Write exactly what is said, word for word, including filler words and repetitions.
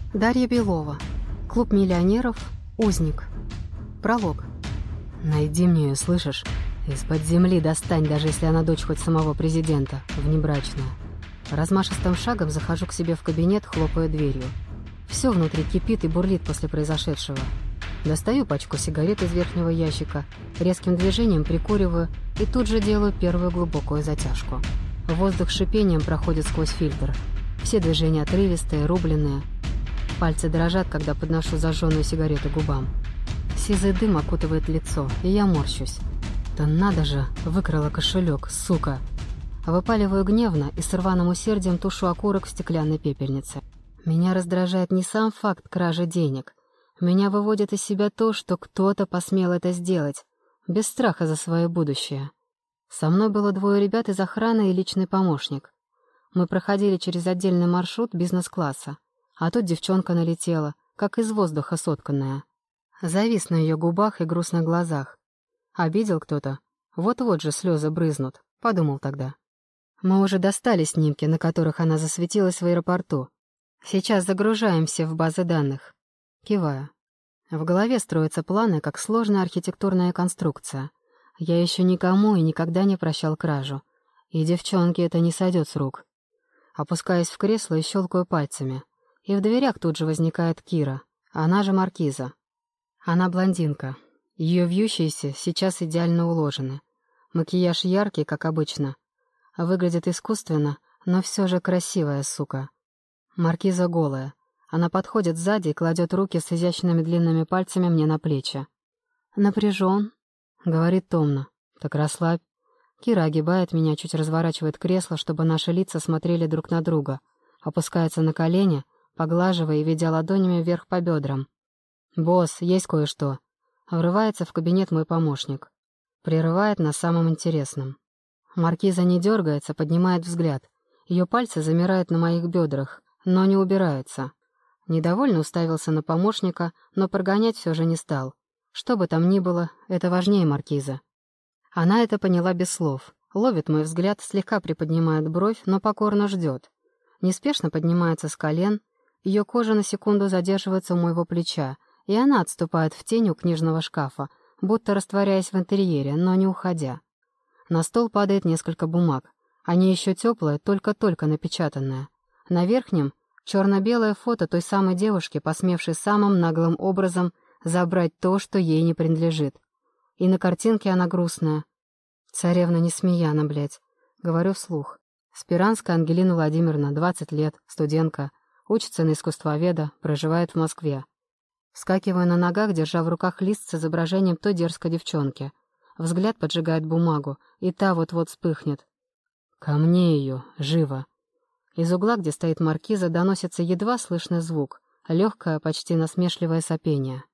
Дарья Белова. Клуб миллионеров. Узник. Пролог. Найди мне ее, слышишь? Из-под земли достань, даже если она дочь хоть самого президента, внебрачная. Размашистым шагом захожу к себе в кабинет, хлопаю дверью. Все внутри кипит и бурлит после произошедшего. Достаю пачку сигарет из верхнего ящика, резким движением прикуриваю и тут же делаю первую глубокую затяжку. Воздух шипением проходит сквозь фильтр. Все движения отрывистые, рубленые. Пальцы дрожат, когда подношу зажженную сигарету к губам. Сизый дым окутывает лицо, и я морщусь. Да надо же, выкрала кошелек, сука. Выпаливаю гневно и с рваным усердием тушу окурок в стеклянной пепельнице. Меня раздражает не сам факт кражи денег. Меня выводит из себя то, что кто-то посмел это сделать, без страха за свое будущее. Со мной было двое ребят из охраны и личный помощник. Мы проходили через отдельный маршрут бизнес-класса. А тут девчонка налетела, как из воздуха сотканная. Завис на ее губах и грустных глазах. Обидел кто-то? Вот-вот же слезы брызнут, подумал тогда. Мы уже достали снимки, на которых она засветилась в аэропорту. Сейчас загружаемся в базы данных. Киваю. В голове строятся планы, как сложная архитектурная конструкция. Я еще никому и никогда не прощал кражу. И девчонке это не сойдет с рук. Опускаюсь в кресло и щелкаю пальцами. И в дверях тут же возникает Кира, она же Маркиза. Она блондинка. Ее вьющиеся сейчас идеально уложены. Макияж яркий, как обычно. Выглядит искусственно, но все же красивая, сука. Маркиза голая. Она подходит сзади и кладет руки с изящными длинными пальцами мне на плечи. «Напряжен?» — говорит томно. «Так расслабь». Кира огибает меня, чуть разворачивает кресло, чтобы наши лица смотрели друг на друга. Опускается на колени, поглаживая и ведя ладонями вверх по бедрам. «Босс, есть кое-что». Врывается в кабинет мой помощник. Прерывает на самом интересном. Маркиза не дергается, поднимает взгляд. Ее пальцы замирают на моих бедрах, но не убираются. Недовольно уставился на помощника, но прогонять все же не стал. Что бы там ни было, это важнее Маркиза. Она это поняла без слов. Ловит мой взгляд, слегка приподнимает бровь, но покорно ждет. Неспешно поднимается с колен. Ее кожа на секунду задерживается у моего плеча, и она отступает в тень у книжного шкафа, будто растворяясь в интерьере, но не уходя. На стол падает несколько бумаг. Они еще теплые, только-только напечатанные. На верхнем — черно-белое фото той самой девушки, посмевшей самым наглым образом забрать то, что ей не принадлежит. И на картинке она грустная. Царевна Несмеяна, блядь. Говорю вслух. Спиранская Ангелина Владимировна, двадцать лет, студентка. Учится на искусствоведа, проживает в Москве. Вскакиваю на ногах, держа в руках лист с изображением той дерзкой девчонки. Взгляд поджигает бумагу, и та вот-вот вспыхнет. «Ко мне ее, живо!» Из угла, где стоит Маркиза, доносится едва слышный звук, легкое, почти насмешливое сопение.